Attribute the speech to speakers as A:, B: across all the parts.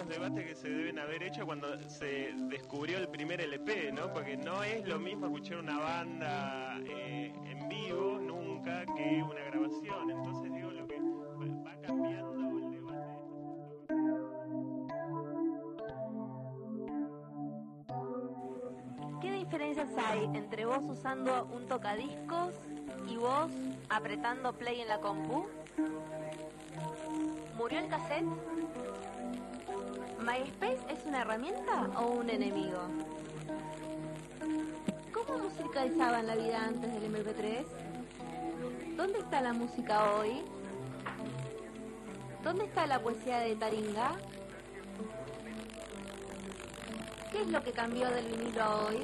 A: los debates que se deben haber hecho cuando se descubrió el primer LP, ¿no? Porque no es lo mismo escuchar una banda en vivo nunca que una grabación. Entonces digo, lo que va cambiando el debate.
B: ¿Qué diferencias hay entre vos usando un tocadiscos y vos apretando play en la compu? ¿Murió el cassette? ¿MySpace es una herramienta o un enemigo? ¿Cómo musicalizaban la vida antes del MP3? ¿Dónde está la música hoy? ¿Dónde está la poesía de Taringa? ¿Qué es lo que cambió del vinilo a hoy?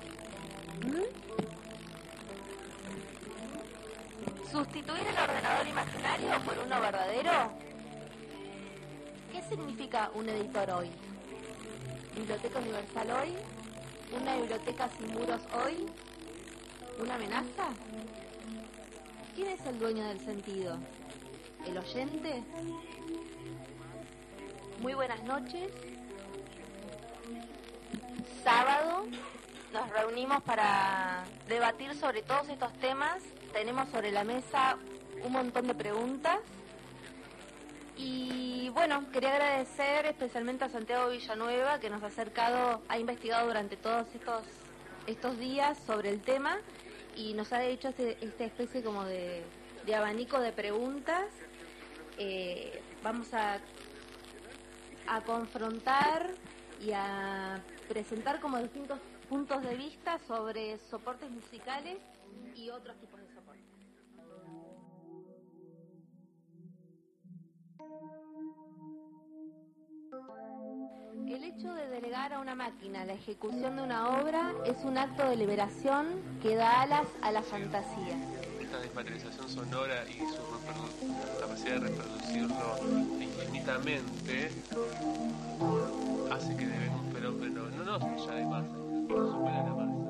B: ¿Sustituir el ordenador imaginario por uno verdadero? ¿Qué significa un editor hoy? ¿Biblioteca universal hoy? ¿Una biblioteca sin muros hoy? ¿Una amenaza? ¿Quién es el dueño del sentido? ¿El oyente? Muy buenas noches. Sábado nos reunimos para debatir sobre todos estos temas. Tenemos sobre la mesa un montón de preguntas. Y bueno, quería agradecer especialmente a Santiago Villanueva, que nos ha investigado durante todos estos días sobre el tema y nos ha hecho esta especie como de abanico de preguntas. Vamos a confrontar y a presentar como distintos puntos de vista sobre soportes musicales y otros tipos de soportes. El hecho de delegar a una máquina la ejecución de una obra es un acto de liberación que da alas a la fantasía.
C: Esta desmaterialización sonora y su capacidad de reproducirlo infinitamente hace que deben un fenómeno, no ya de masa, supera la masa.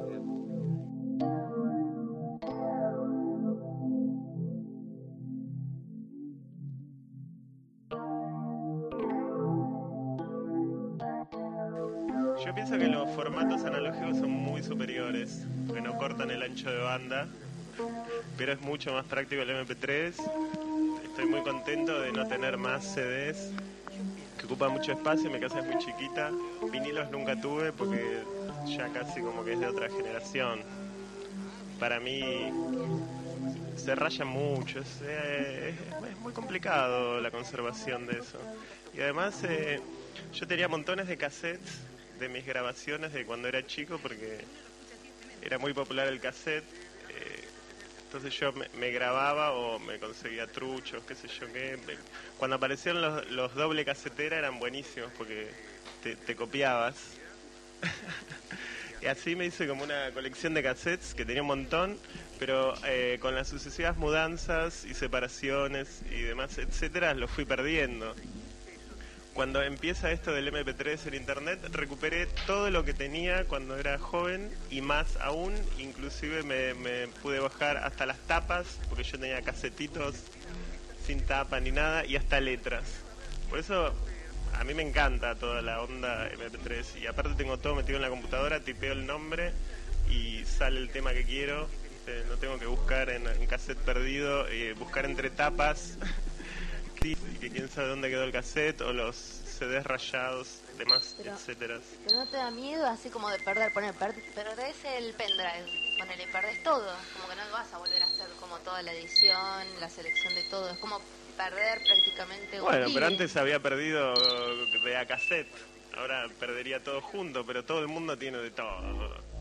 A: Yo pienso que los formatos analógicos son muy superiores, porque no cortan el ancho de banda, pero es mucho más práctico el MP3. Estoy muy contento de no tener más CDs, que ocupan mucho espacio, mi casa es muy chiquita. Vinilos nunca tuve porque ya casi como que es de otra generación. Para mí se raya mucho, es muy complicado la conservación de eso. Y además yo tenía montones de cassettes de mis grabaciones de cuando era chico, porque era muy popular el cassette. Entonces yo me grababa o me conseguía truchos, qué sé yo qué. Cuando aparecieron los doble casetera eran buenísimos porque te copiabas. Y así me hice como una colección de cassettes que tenía un montón, pero con las sucesivas mudanzas y separaciones y demás, etcétera, los fui perdiendo. Cuando empieza esto del MP3 en internet, recuperé todo lo que tenía cuando era joven y más aún. Inclusive me pude bajar hasta las tapas, porque yo tenía casetitos sin tapa ni nada, y hasta letras. Por eso a mí me encanta toda la onda MP3, y aparte tengo todo metido en la computadora, tipeo el nombre y sale el tema que quiero. No tengo que buscar en cassette perdido, buscar entre tapas y que quién sabe dónde quedó el cassette, o los CDs rayados, demás, etcétera.
B: Pero no te da miedo así como de perdés el pendrive, ponele, perdés todo, como que no vas a volver a hacer como toda la edición, la selección de todo, es como perder prácticamente un
A: Bueno,
B: día.
A: pero antes había perdido de a cassette, ahora perdería todo junto, pero todo el mundo tiene de todo.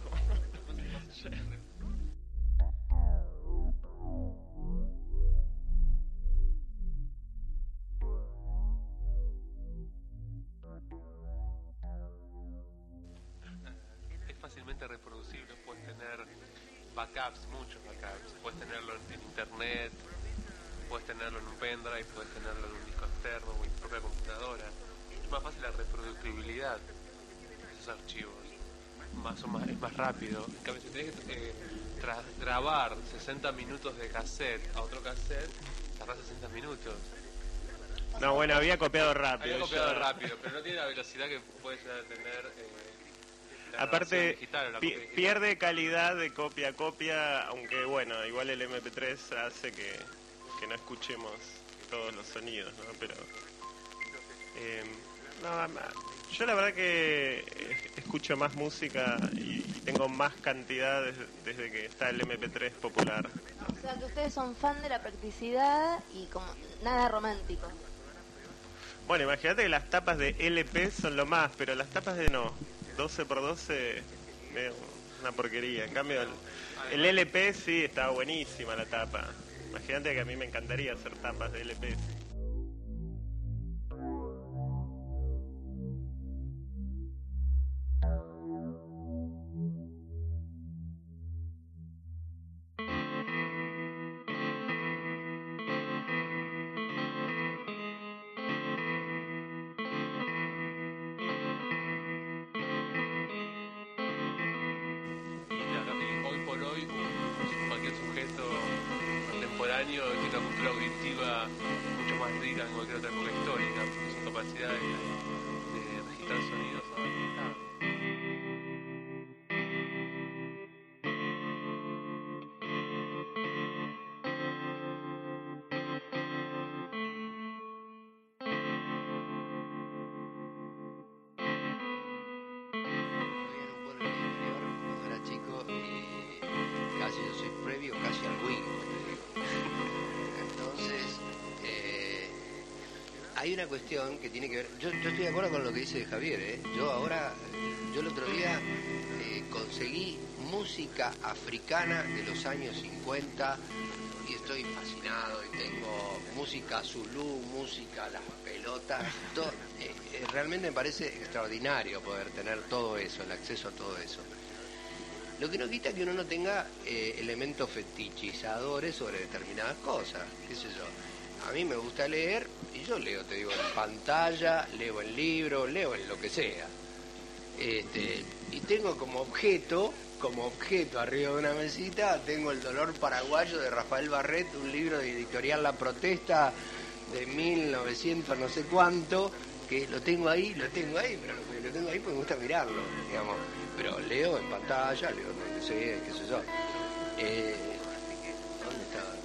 C: Reproducible, puedes tener backups, muchos backups, puedes tenerlo en internet, puedes tenerlo en un pendrive, puedes tenerlo en un disco externo o en tu propia computadora. Es más fácil la reproducibilidad de esos archivos, es más rápido. En cambio, si tenés que grabar 60 minutos de cassette a otro cassette, tardás 60 minutos.
A: No, bueno, había copiado rápido.
C: Había copiado rápido, pero no tiene la velocidad que puede llegar a tener la
A: Aparte,
C: grabación digital o la copia digital.
A: pierde calidad de copia a copia, aunque bueno, igual el MP3 hace que no escuchemos todos los sonidos, ¿no? Pero yo la verdad que escucho más música y tengo más cantidad desde que está el MP3 popular.
B: O sea que ustedes son fan de la practicidad y como nada romántico.
A: Bueno, imagínate que las tapas de LP son lo más, pero las tapas de 12x12 medio una porquería. En cambio el LP sí estaba buenísima la tapa. Imagínate que a mí me encantaría hacer tapas de LP.
C: Cualquier sujeto contemporáneo tiene una cultura auditiva mucho más rica que cualquier otra época histórica, porque su capacidad de registrar sonidos ha aumentado.
D: Hay una cuestión que tiene que ver, yo estoy de acuerdo con lo que dice Javier, yo el otro día conseguí música africana de los años 50 y estoy fascinado, y tengo música zulú, música las pelotas, realmente me parece extraordinario poder tener todo eso, el acceso a todo eso. Lo que no quita que uno no tenga elementos fetichizadores sobre determinadas cosas, qué sé yo. A mí me gusta leer, y yo leo, te digo, en pantalla, leo en libro, leo en lo que sea. Y tengo como objeto arriba de una mesita, tengo El dolor paraguayo de Rafael Barret, un libro de editorial La Protesta de 1900 no sé cuánto, que lo tengo ahí, pero lo tengo ahí porque me gusta mirarlo, digamos. Pero leo en pantalla, leo en donde sea, qué sé yo. ¿Dónde estaba?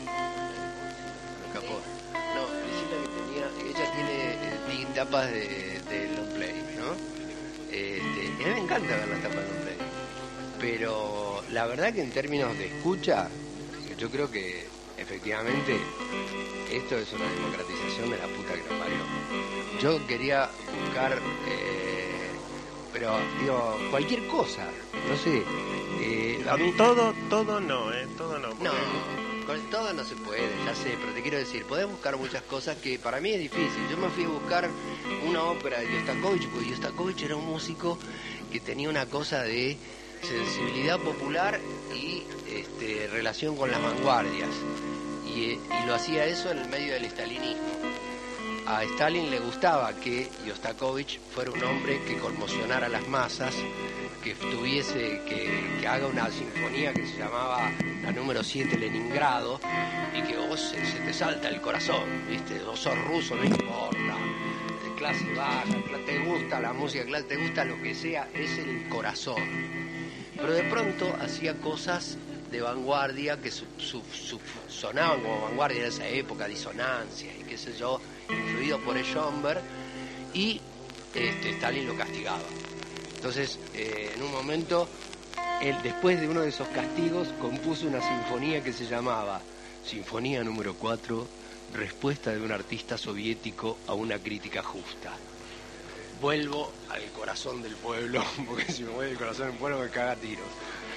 D: No, Priscila que tenía, ella tiene tapas de long play, ¿no? A mí me encanta ver las tapas de long play, pero la verdad que en términos de escucha, yo creo que efectivamente esto es una democratización de la puta que nos parió. Yo quería buscar, pero digo, cualquier cosa, no sé.
A: Todo no, todo no.
D: No. Con todo no se puede, ya sé, pero te quiero decir, podés buscar muchas cosas que para mí es difícil. Yo me fui a buscar una ópera de Yostakovich, porque Yostakovich era un músico que tenía una cosa de sensibilidad popular y relación con las vanguardias. Y lo hacía eso en el medio del estalinismo. A Stalin le gustaba que Yostakovich fuera un hombre que conmocionara a las masas, que que haga una sinfonía que se llamaba la número 7 Leningrado, y que vos se te salta el corazón, ¿viste? Vos sos ruso, no importa, de clase baja, te gusta la música clásica, te gusta lo que sea, es el corazón. Pero de pronto hacía cosas de vanguardia que sonaban como vanguardia en esa época, disonancia y qué sé yo, influido por Schönberg, y Stalin lo castigaba. Entonces, en un momento, él, después de uno de esos castigos, compuso una sinfonía que se llamaba Sinfonía número 4, respuesta de un artista soviético a una crítica justa. Vuelvo al corazón del pueblo, porque si me voy al corazón del pueblo me caga a tiros.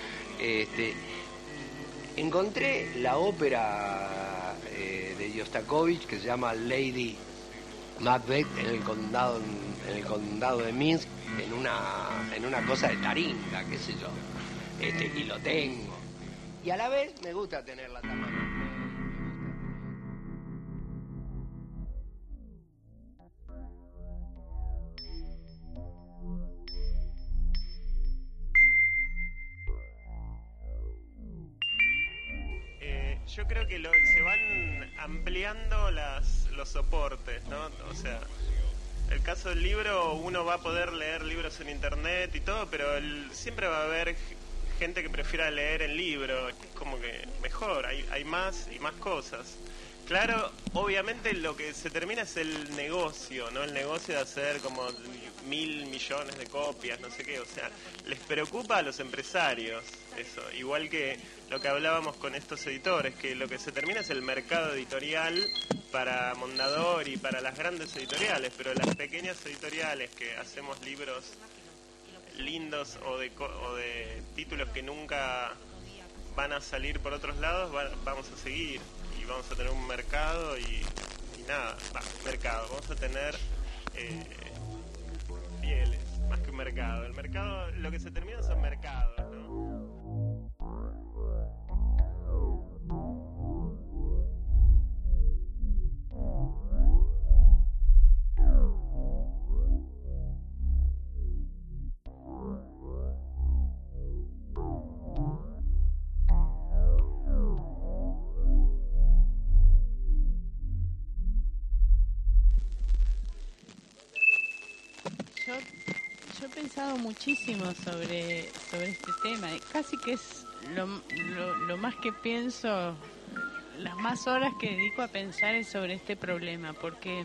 D: Encontré la ópera de Yostakovich que se llama Lady Macbeth en el condado de Minsk, en una cosa de taringa, qué sé yo, y lo tengo. Y a la vez me gusta tener la tapa.
A: Yo creo que se van ampliando los soportes, ¿no? O sea, el caso del libro, uno va a poder leer libros en internet y todo, pero siempre va a haber gente que prefiera leer el libro. Es como que mejor, hay más y más cosas. Claro, obviamente lo que se termina es el negocio, ¿no? El negocio de hacer como 1.000 millones de copias, no sé qué. O sea, les preocupa a los empresarios eso. Igual que lo que hablábamos con estos editores, que lo que se termina es el mercado editorial para Mondadori y para las grandes editoriales, pero las pequeñas editoriales que hacemos libros lindos o de títulos que nunca van a salir por otros lados, vamos a seguir. Y vamos a tener un mercado y nada, vamos a tener fieles, más que un mercado. El mercado, lo que se termina son mercados, ¿no?
E: Yo he pensado muchísimo sobre este tema. Casi que es lo más que pienso, las más horas que dedico a pensar es sobre este problema, porque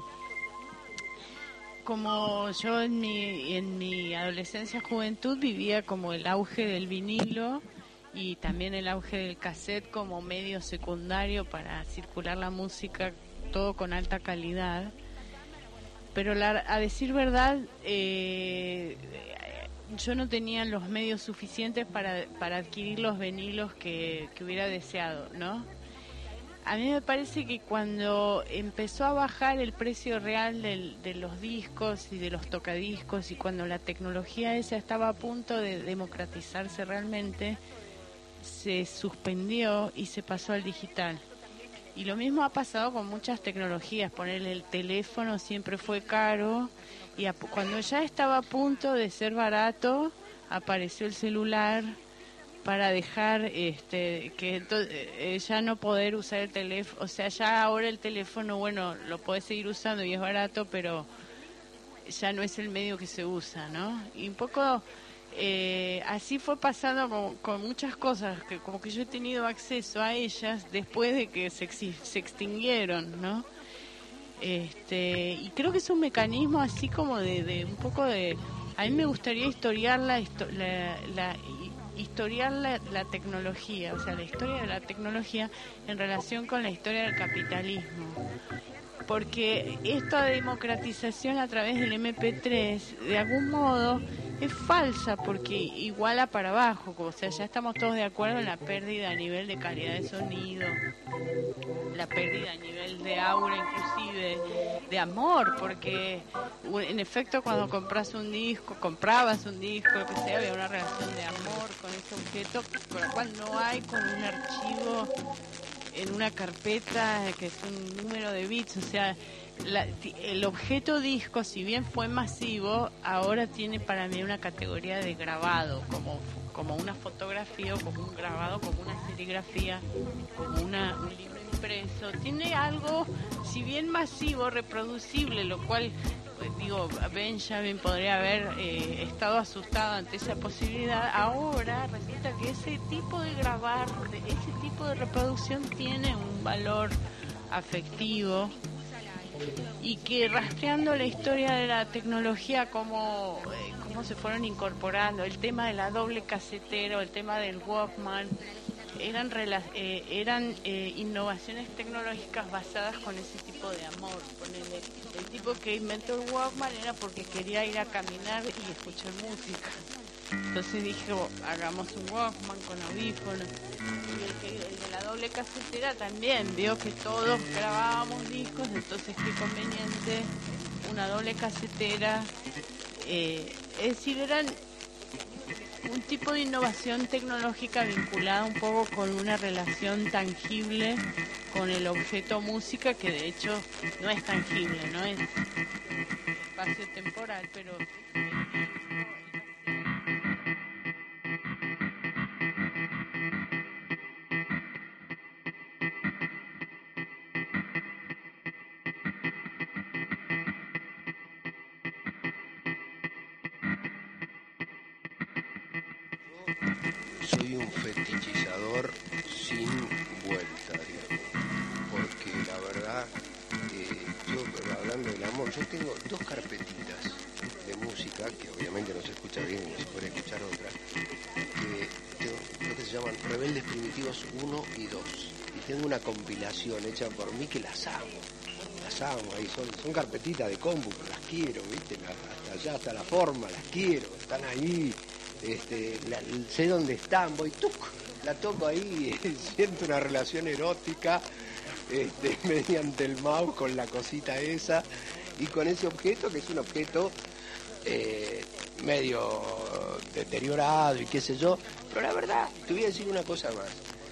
E: como yo en mi adolescencia, juventud, vivía como el auge del vinilo y también el auge del cassette como medio secundario para circular la música, todo con alta calidad. Pero a decir verdad, yo no tenía los medios suficientes para adquirir los vinilos que hubiera deseado, ¿no? A mí me parece que cuando empezó a bajar el precio real de los discos y de los tocadiscos, y cuando la tecnología esa estaba a punto de democratizarse realmente, se suspendió y se pasó al digital. Y lo mismo ha pasado con muchas tecnologías. Ponerle el teléfono siempre fue caro y cuando ya estaba a punto de ser barato, apareció el celular para dejar ya no poder usar el teléfono. O sea, ya ahora el teléfono, bueno, lo podés seguir usando y es barato, pero ya no es el medio que se usa, ¿no? Y un poco así fue pasando con muchas cosas, que como que yo he tenido acceso a ellas después de que se extinguieron, ¿no? Y creo que es un mecanismo así como de un poco de... A mí me gustaría historiar la tecnología, o sea, la historia de la tecnología en relación con la historia del capitalismo. Porque esta democratización a través del MP3, de algún modo, es falsa porque iguala para abajo. O sea, ya estamos todos de acuerdo en la pérdida a nivel de calidad de sonido, la pérdida a nivel de aura, inclusive de amor, porque en efecto cuando comprabas un disco, lo que sea, había una relación de amor con ese objeto, con la cual no hay con un archivo en una carpeta que es un número de bits. O sea, el objeto disco, si bien fue masivo, ahora tiene para mí una categoría de grabado, como una fotografía, o como un grabado, como una serigrafía, como un libro impreso. Tiene algo, si bien masivo, reproducible, lo cual, Benjamin podría haber estado asustado ante esa posibilidad. Ahora resulta que ese tipo de grabar, ese tipo de reproducción tiene un valor afectivo, y que rastreando la historia de la tecnología, cómo se fueron incorporando el tema de la doble casetera, el tema del Walkman, eran innovaciones tecnológicas basadas con ese tipo de amor. Ponele, el tipo que inventó el Walkman era porque quería ir a caminar y escuchar música. Entonces dije, hagamos un Walkman con audífonos. Y el de la doble casetera también vio que todos grabábamos discos, entonces qué conveniente una doble casetera. Es decir, eran un tipo de innovación tecnológica vinculada un poco con una relación tangible con el objeto música, que de hecho no es tangible, no es espacio temporal, pero...
D: soy un fetichizador sin vuelta, digamos, porque la verdad, yo hablando del amor, yo tengo 2 carpetitas de música, que obviamente no se escucha bien, como se puede escuchar otra, que tengo lo que se llaman Rebeldes Primitivos 1 y 2, y tengo una compilación hecha por mí que las amo ahí, son carpetitas de compu, pero las quiero, ¿viste? Hasta allá, hasta la forma, las quiero, están ahí, sé dónde están, voy, ¡tuc! La toco ahí, siento una relación erótica mediante el mouse con la cosita esa y con ese objeto, que es un objeto medio deteriorado y qué sé yo, pero la verdad, te voy a decir una cosa más,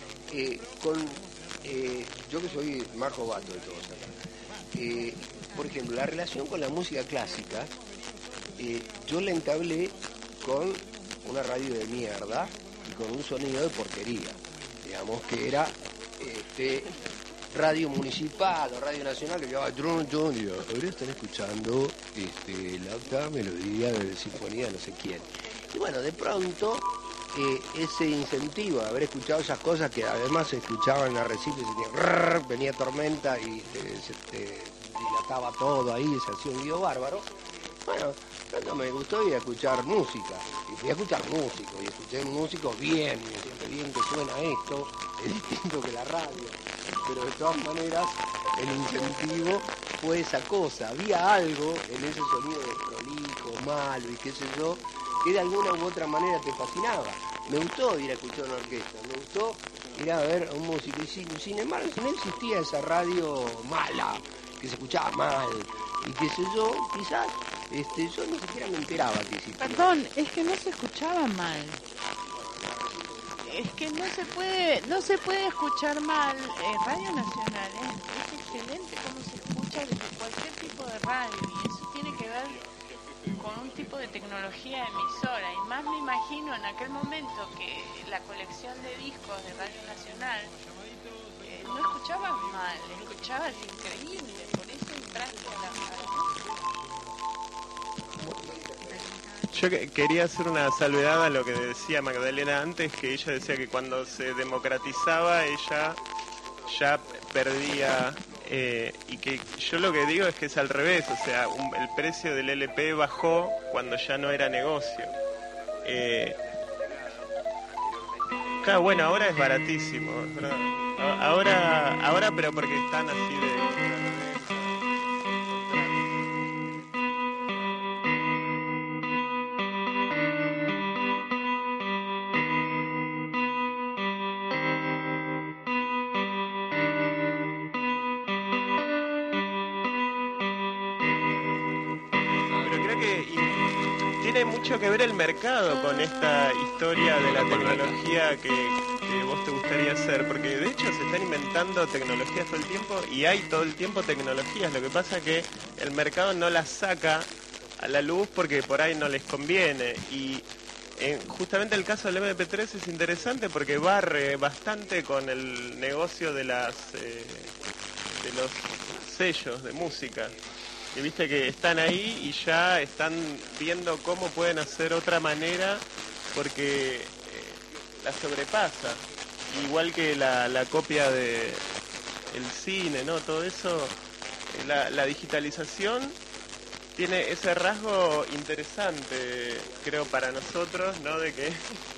D: yo que soy más jovato de todos acá, por ejemplo, la relación con la música clásica, yo la entablé con una radio de mierda y con un sonido de porquería, digamos que era radio municipal o radio nacional que llevaba y ahora están escuchando la octava melodía de sinfonía de no sé quién. Y bueno, de pronto ese incentivo de haber escuchado esas cosas que además se escuchaban en Arrecife, venía tormenta y se dilataba todo ahí, se hacía un lío bárbaro. Bueno, cuando me gustó ir a escuchar música, y fui a escuchar músicos, y escuché músicos bien, y siempre bien que suena esto, es distinto que la radio, pero de todas maneras el incentivo fue esa cosa, había algo en ese sonido prolijo, malo y qué sé yo, que de alguna u otra manera te fascinaba. Me gustó ir a escuchar una orquesta, me gustó ir a ver a un músico, y sin embargo, si no existía esa radio mala, que se escuchaba mal, y qué sé yo, quizás yo ni siquiera me enteraba que existía.
E: Perdón, es que no se escuchaba mal. Es que no se puede escuchar mal. Radio Nacional es excelente como se escucha desde cualquier tipo de radio, y eso tiene que ver con un tipo de tecnología emisora, y más me imagino en aquel momento que la colección de discos de Radio Nacional no escuchabas mal, escuchabas increíble, por eso entraste a la radio.
A: Yo quería hacer una salvedad a lo que decía Magdalena antes, que ella decía que cuando se democratizaba ella ya perdía, y que yo lo que digo es que es al revés, o sea, el precio del LP bajó cuando ya no era negocio. Claro, bueno, ahora es baratísimo, ¿verdad? Ahora pero porque están así de... Tiene mucho que ver el mercado con esta historia de la tecnología que vos te gustaría hacer, porque de hecho se están inventando tecnologías todo el tiempo y hay todo el tiempo tecnologías. Lo que pasa es que el mercado no las saca a la luz porque por ahí no les conviene. Y justamente el caso del MP3 es interesante porque barre bastante con el negocio de los sellos de música. Y viste que están ahí y ya están viendo cómo pueden hacer otra manera porque la sobrepasa. Igual que la copia de el cine, ¿no? Todo eso, la digitalización tiene ese rasgo interesante, creo, para nosotros, ¿no? De que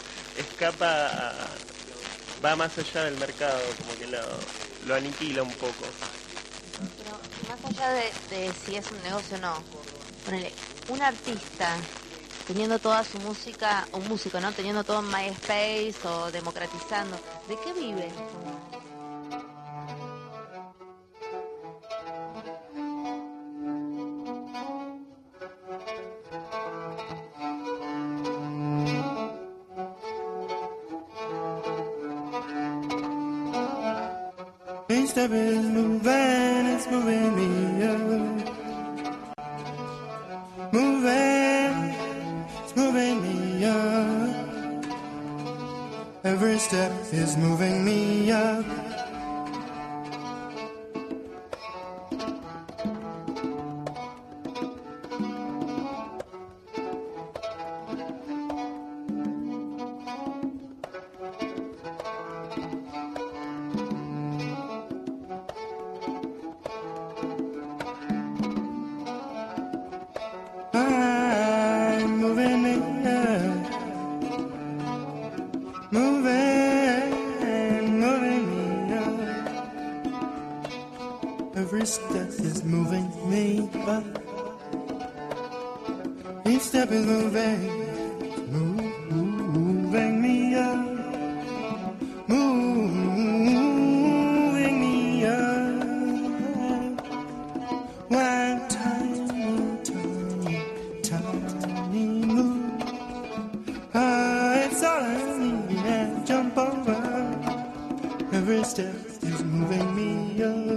A: va más allá del mercado, como que lo aniquila un poco.
B: Pero más allá de si es un negocio o no, ponele, un artista teniendo toda su música, un músico, ¿no? Teniendo todo en MySpace o democratizando, ¿de qué vive?
F: Step is moving, it's moving me up. Moving, it's moving me up. Every step is moving me up. moving, moving me up. Every step is moving me up. Each step is moving me up. Moving me up. One tiny, tiny, tiny move. It's all I need and jump over. Every step is moving me up.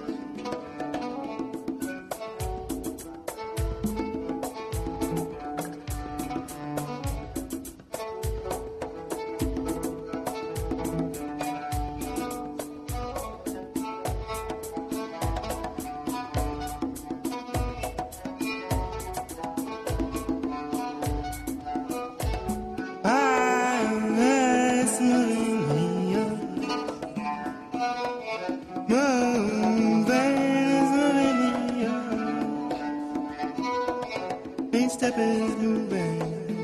F: Step is moving,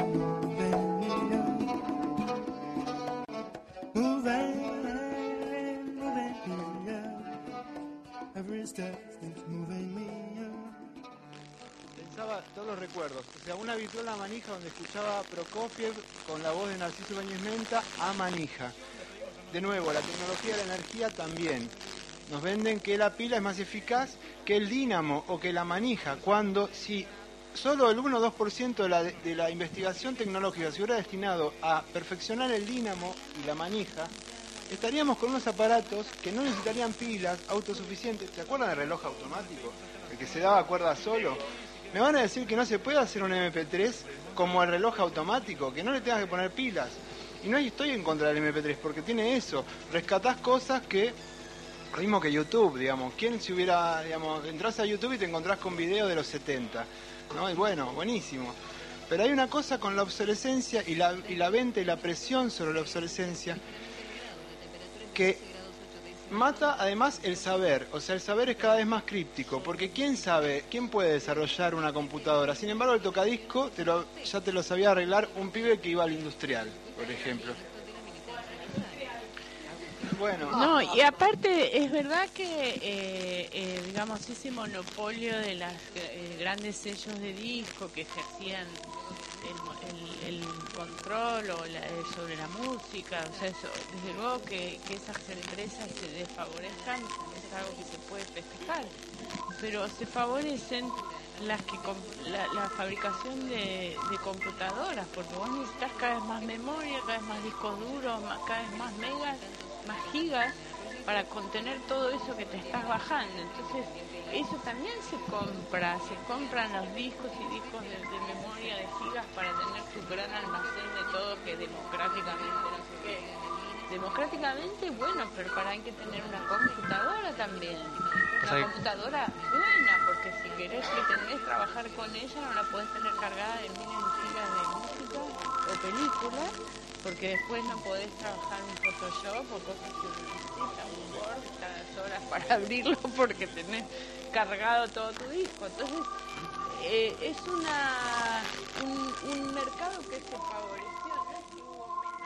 F: moving, moving me up. Every step is moving me up.
G: Pensaba todos los recuerdos, o sea, una vituela manija donde escuchaba Prokofiev con la voz de Narciso Ibáñez Menta a manija. De nuevo, la tecnología de la energía también. Nos venden que la pila es más eficaz que el dínamo o que la manija, cuando si solo el 1 o 2% de la investigación tecnológica se hubiera destinado a perfeccionar el dínamo y la manija, estaríamos con unos aparatos que no necesitarían pilas, autosuficientes. ¿Se acuerdan del reloj automático? El que se daba cuerda solo. Me van a decir que no se puede hacer un MP3 como el reloj automático, que no le tengas que poner pilas. Y no estoy en contra del MP3 porque tiene eso. Rescatás cosas que... Lo mismo que YouTube, digamos. ¿Quién se hubiera, digamos, entras a YouTube y te encontrás con videos de los 70? ¿No? Y bueno, buenísimo. Pero hay una cosa con la obsolescencia y la venta y la presión sobre la obsolescencia que mata además el saber. O sea, el saber es cada vez más críptico, porque ¿quién sabe? ¿Quién puede desarrollar una computadora? Sin embargo, el tocadisco ya te lo sabía arreglar un pibe que iba al industrial, por ejemplo. Bueno.
E: No, y aparte es verdad que, digamos, ese monopolio de los grandes sellos de disco que ejercían el control sobre la música, o sea, eso, desde luego que esas empresas se desfavorezcan es algo que se puede festejar, pero se favorecen la fabricación de computadoras, porque vos necesitas cada vez más memoria, cada vez más discos duros, cada vez más megas, más gigas para contener todo eso que te estás bajando. Entonces eso también se compran los discos y discos de memoria de gigas para tener tu gran almacén de todo, que democráticamente no sé qué. Democráticamente, bueno, pero hay que tener una computadora también, una computadora buena, porque si querés pretendés trabajar con ella no la podés tener cargada de miles de gigas de música o películas, porque después no podés trabajar en Photoshop o cosas que necesitas un Word cada horas para abrirlo porque tenés cargado todo tu disco. Entonces es un mercado que se favoreció, ¿no? Que hubo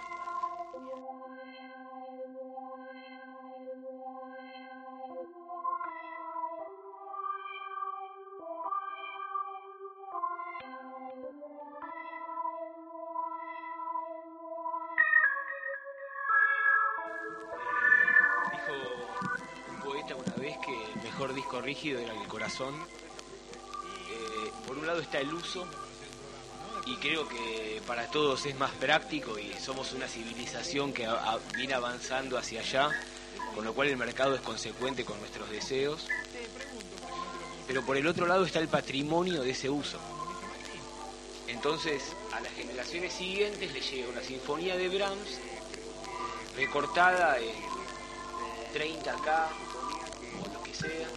H: Dijo un poeta una vez que el mejor disco rígido era el corazón. Por un lado está el uso, y creo que para todos es más práctico y somos una civilización que viene avanzando hacia allá, con lo cual el mercado es consecuente con nuestros deseos. Pero por el otro lado está el patrimonio de ese uso. Entonces a las generaciones siguientes les llega una sinfonía de Brahms recortada en 30K o lo que sea,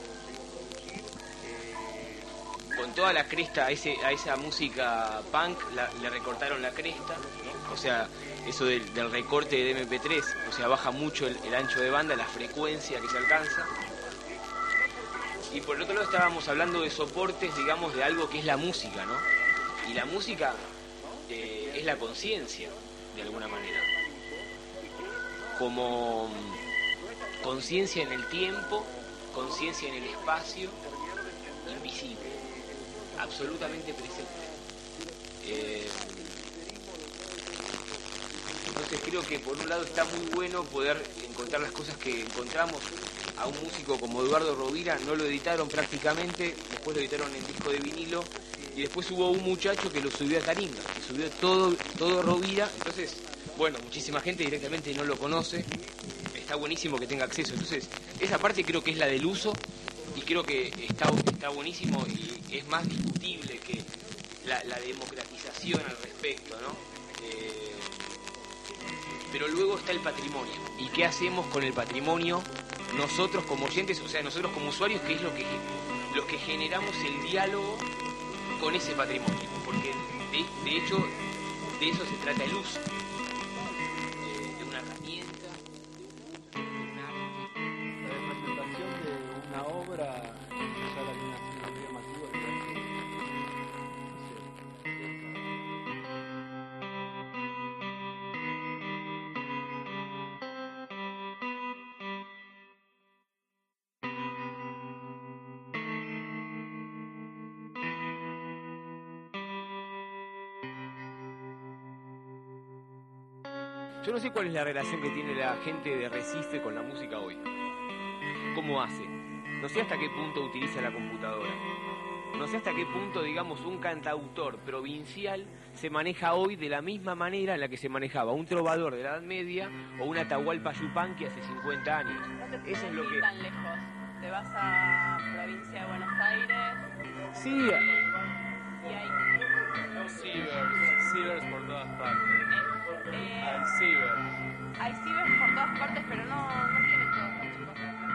H: con toda la cresta a esa música punk le recortaron la cresta, ¿no? O sea, eso del recorte de MP3, o sea, baja mucho el ancho de banda, la frecuencia que se alcanza. Y por el otro lado estábamos hablando de soportes, digamos, de algo que es la música, ¿no? Y la música es la conciencia, de alguna manera. como conciencia en el tiempo, conciencia en el espacio, invisible, absolutamente presente. Entonces creo que por un lado está muy bueno poder encontrar las cosas que encontramos. A un músico como Eduardo Rovira no lo editaron prácticamente, después lo editaron en disco de vinilo, y después hubo un muchacho que lo subió a Taringa, que subió todo Rovira. Entonces, bueno, muchísima gente directamente no lo conoce, está buenísimo que tenga acceso. Entonces, esa parte creo que es la del uso, y creo que está buenísimo, y es más discutible que la democratización al respecto, ¿no? Pero luego está el patrimonio. ¿Y qué hacemos con el patrimonio? Nosotros como oyentes, o sea, nosotros como usuarios, ¿qué es lo que generamos el diálogo con ese patrimonio? Porque de hecho de eso se trata el uso, de una herramienta, de un arte.
G: La representación de una obra ya la tiene así una vida masiva.
H: Yo no sé cuál es la relación que tiene la gente de Recife con la música hoy. ¿Cómo hace? No sé hasta qué punto utiliza la computadora. No sé hasta qué punto, digamos, un cantautor provincial se maneja hoy de la misma manera en la que se manejaba un trovador de la Edad Media o un Atahualpa Yupanqui hace 50 años. Eso es lo que...
I: tan lejos. Te vas a provincia de Buenos Aires.
H: Sí.
I: Y hay
C: Cibers por todas partes. Hay cibers.
I: hay cibers por todas partes, pero no tienen todos los chicos de acá.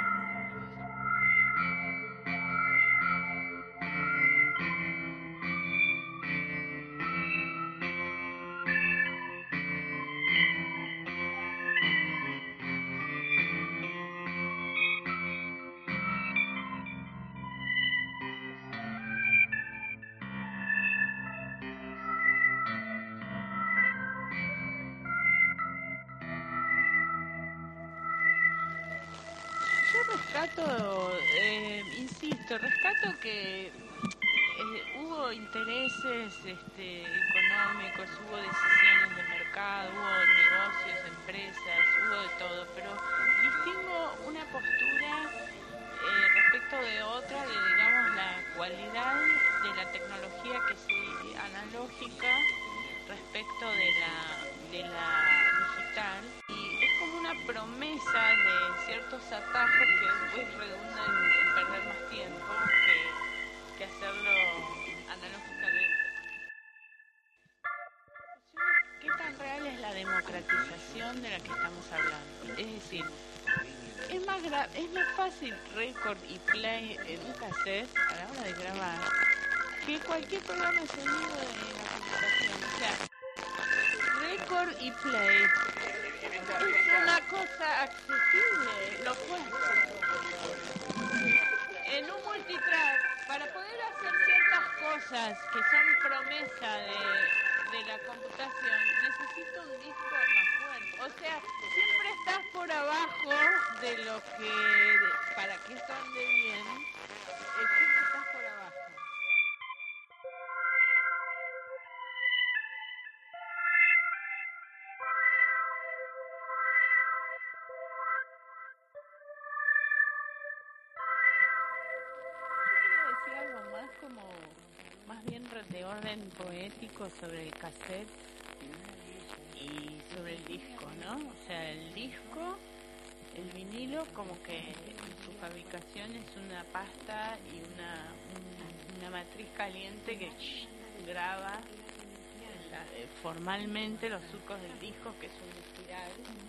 E: Rescato que hubo intereses económicos, hubo decisiones de mercado, hubo negocios, empresas, hubo de todo, pero distingo una postura respecto de otra, de digamos la cualidad de la tecnología que es analógica respecto de la digital, y es como una promesa de ciertos atajos que después redundan en perder más tiempo que hacerlo analógicamente. ¿Qué tan real es la democratización de la que estamos hablando? Es decir, es más fácil record y play en un cassette a la hora de grabar que cualquier programa de sonido de la computación. O sea, record y play es una cosa accesible, lo cual en un multitrack, para poder hacer ciertas cosas que son promesa de la computación, necesito un disco más fuerte. O sea, siempre estás por abajo de lo que, para que esto ande bien, siempre estás por abajo. Algo más como, más bien de orden poético sobre el cassette y sobre el disco, ¿no? O sea, el disco, el vinilo, como que en su fabricación es una pasta y una matriz caliente que graba formalmente los surcos del disco, que es un espiral.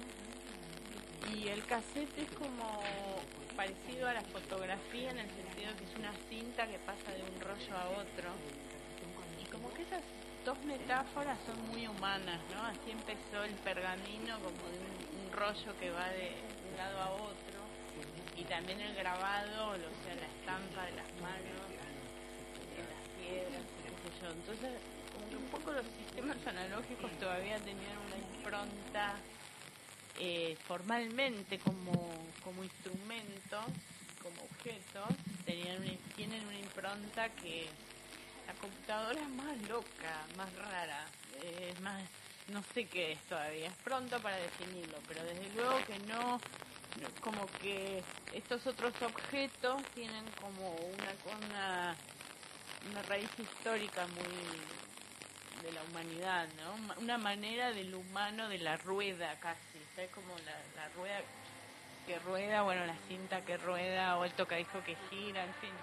E: Y el cassette es como parecido a la fotografía en el sentido que es una cinta que pasa de un rollo a otro. Y como que esas dos metáforas son muy humanas, ¿no? Así empezó el pergamino, como de un rollo que va de un lado a otro. Y también el grabado, o sea, la estampa de las manos, de las piedras, qué sé yo. Entonces, como que un poco los sistemas analógicos todavía tenían una impronta formalmente como instrumento, como objeto, tienen una impronta que la computadora es más loca, más rara, es más, no sé qué es todavía, es pronto para definirlo, pero desde luego que no, como que estos otros objetos tienen como una raíz histórica muy de la humanidad, ¿no? Una manera del humano, de la rueda casi, ¿sabes? Como la rueda que rueda, bueno, la cinta que rueda o el tocadisco que gira, en fin.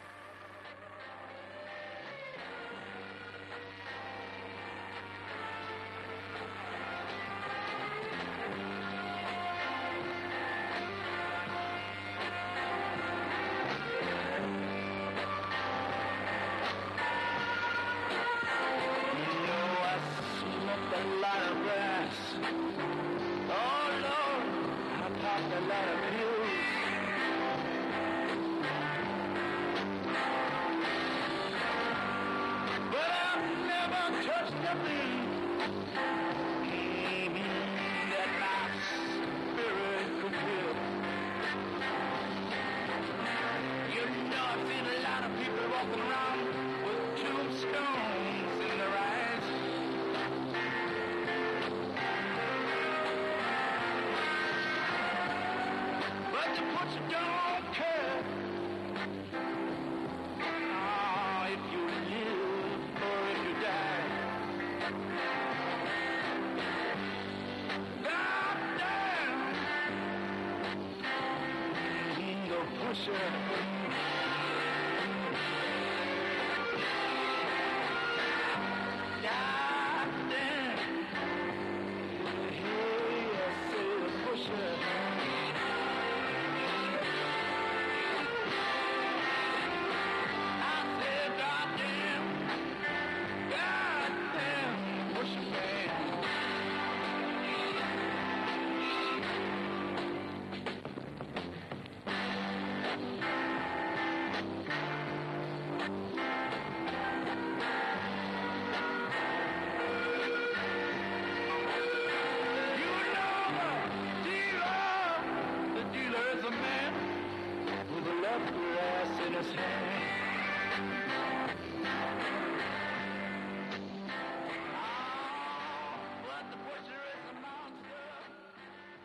J: The dealer is a man with a left glass in his hand.